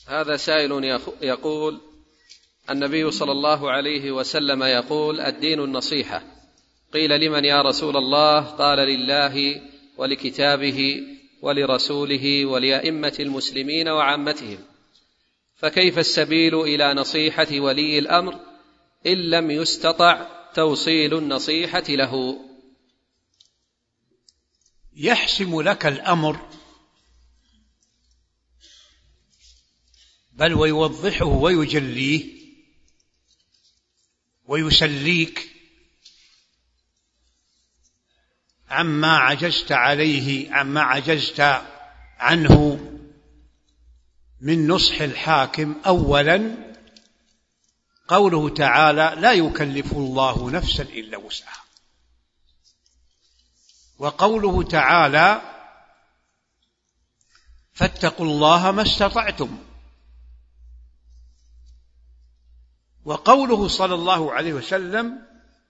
هذا سائل يقول: النبي صلى الله عليه وسلم يقول: الدين النصيحة. قيل: لمن يا رسول الله؟ قال: لله ولكتابه ولرسوله ولأئمة المسلمين وعامتهم. فكيف السبيل إلى نصيحة ولي الأمر إن لم يستطع توصيل النصيحة له؟ يحسم لك الأمر بل ويوضحه ويجليه ويسليك عما عجزت عليه، عما عجزت عنه من نصح الحاكم. أولا قوله تعالى: لا يكلف الله نفسا إلا وسعها. وقوله تعالى: فاتقوا الله ما استطعتم. وقوله صلى الله عليه وسلم: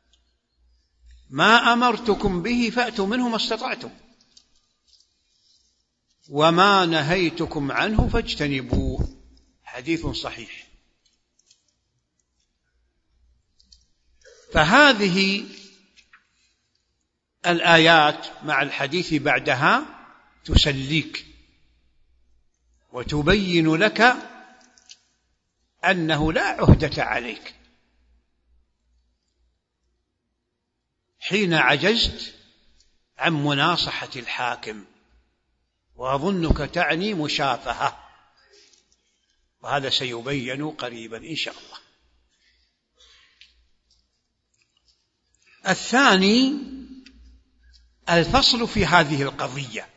ما أمرتكم به فأتوا منه ما استطعتم وما نهيتكم عنه فاجتنبوه. حديث صحيح. فهذه الآيات مع الحديث بعدها تسليك وتبين لك أنه لا عهدة عليك حين عجزت عن مناصحة الحاكم، وأظنك تعني مشافهة، وهذا سيبين قريبا إن شاء الله. الثاني الفصل في هذه القضية،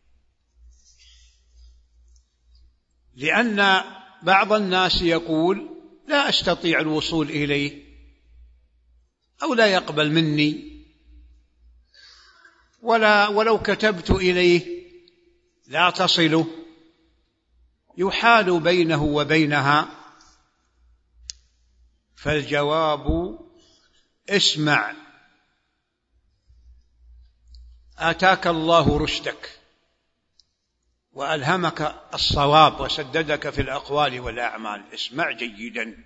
لأن بعض الناس يقول: لا أستطيع الوصول إليه، أو لا يقبل مني، ولو كتبت إليه لا تصله، يحال بينه وبينها. فالجواب: اسمع، آتاك الله رشدك وألهمك الصواب وسددك في الأقوال والأعمال، اسمع جيدا.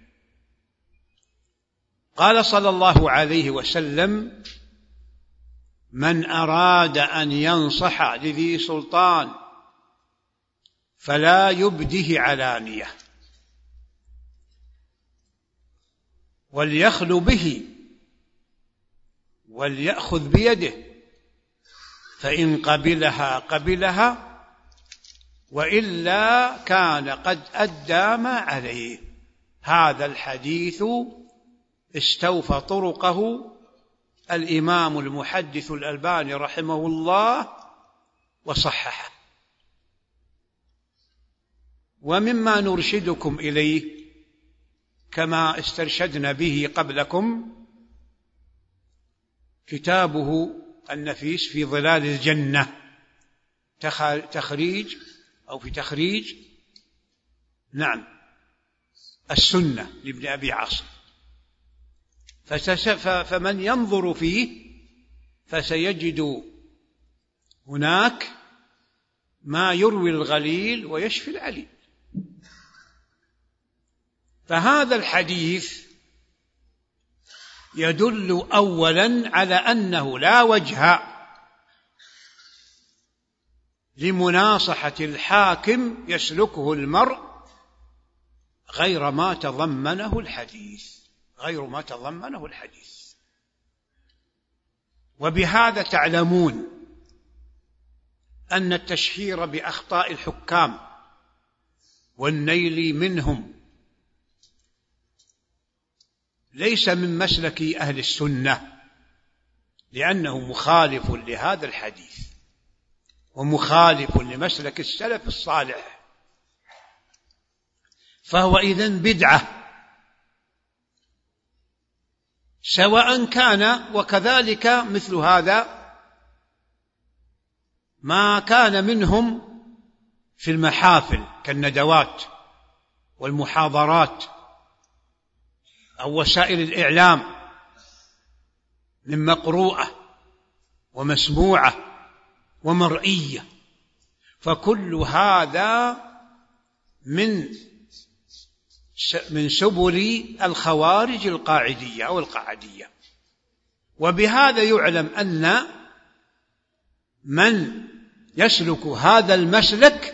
قال صلى الله عليه وسلم: من أراد أن ينصح لذي سلطان فلا يبده علانية، وليخل به وليأخذ بيده، فإن قبلها قبلها، وإلا كان قد أدى ما عليه. هذا الحديث استوفى طرقه الإمام المحدث الألباني رحمه الله وصححه. ومما نرشدكم إليه كما استرشدنا به قبلكم كتابه النفيس في ظلال الجنة، تخريج السنة لابن أبي عاصم. فمن ينظر فيه فسيجد هناك ما يروي الغليل ويشفي العليل. فهذا الحديث يدل أولا على أنه لا وجه لمناصحة الحاكم يسلكه المرء غير ما تضمنه الحديث. وبهذا تعلمون أن التشهير بأخطاء الحكام والنيل منهم ليس من مسلك أهل السنة، لأنه مخالف لهذا الحديث ومخالف لمسلك السلف الصالح، فهو إذن بدعة، سواء كان. وكذلك مثل هذا ما كان منهم في المحافل كالندوات والمحاضرات أو وسائل الإعلام من مقروءة ومسموعة ومرئية، فكل هذا من من سبل الخوارج القاعدية أو القعدية. وبهذا يعلم أن من يسلك هذا المسلك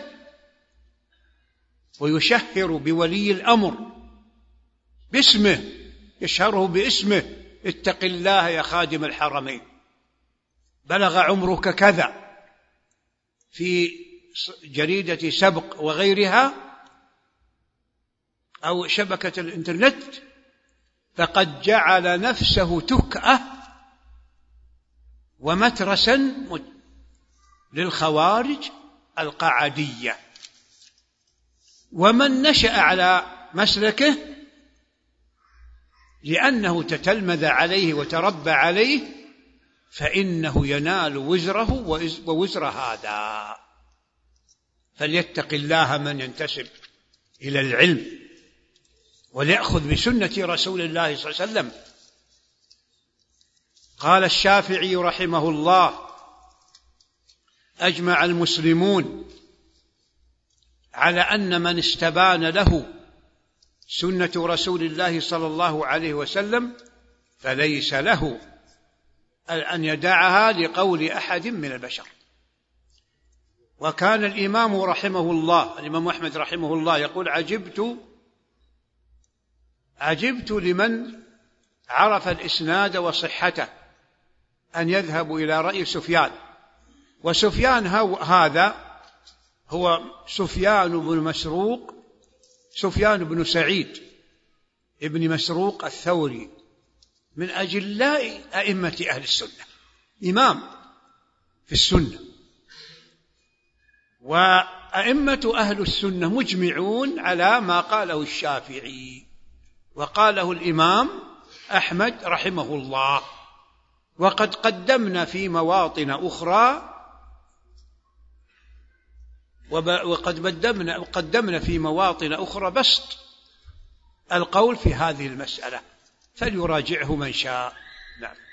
ويشهر بولي الأمر باسمه، يشهره باسمه: اتق الله يا خادم الحرمين، بلغ عمرك كذا، في جريدة سبق وغيرها أو شبكة الإنترنت، فقد جعل نفسه تكأة ومترسا للخوارج القعدية. ومن نشأ على مسلكه لأنه تتلمذ عليه وتربى عليه فإنه ينال وزره ووزر هذا. فليتق الله من ينتسب إلى العلم وليأخذ بسنة رسول الله صلى الله عليه وسلم. قال الشافعي رحمه الله: أجمع المسلمون على أن من استبان له سنة رسول الله صلى الله عليه وسلم فليس له أن يدعها لقول أحد من البشر. وكان الإمام رحمه الله، الإمام أحمد رحمه الله، يقول: عجبت لمن عرف الإسناد وصحته أن يذهبوا إلى رأي سفيان. وسفيان هذا هو سفيان بن سعيد ابن مسروق الثوري، من أجلاء أئمة أهل السنة، إمام في السنة. وأئمة أهل السنة مجمعون على ما قاله الشافعي وقاله الإمام أحمد رحمه الله. وقد قدمنا في مواطن أخرى قدمنا في مواطن أخرى بسط القول في هذه المسألة، فليراجعه من شاء. نعم.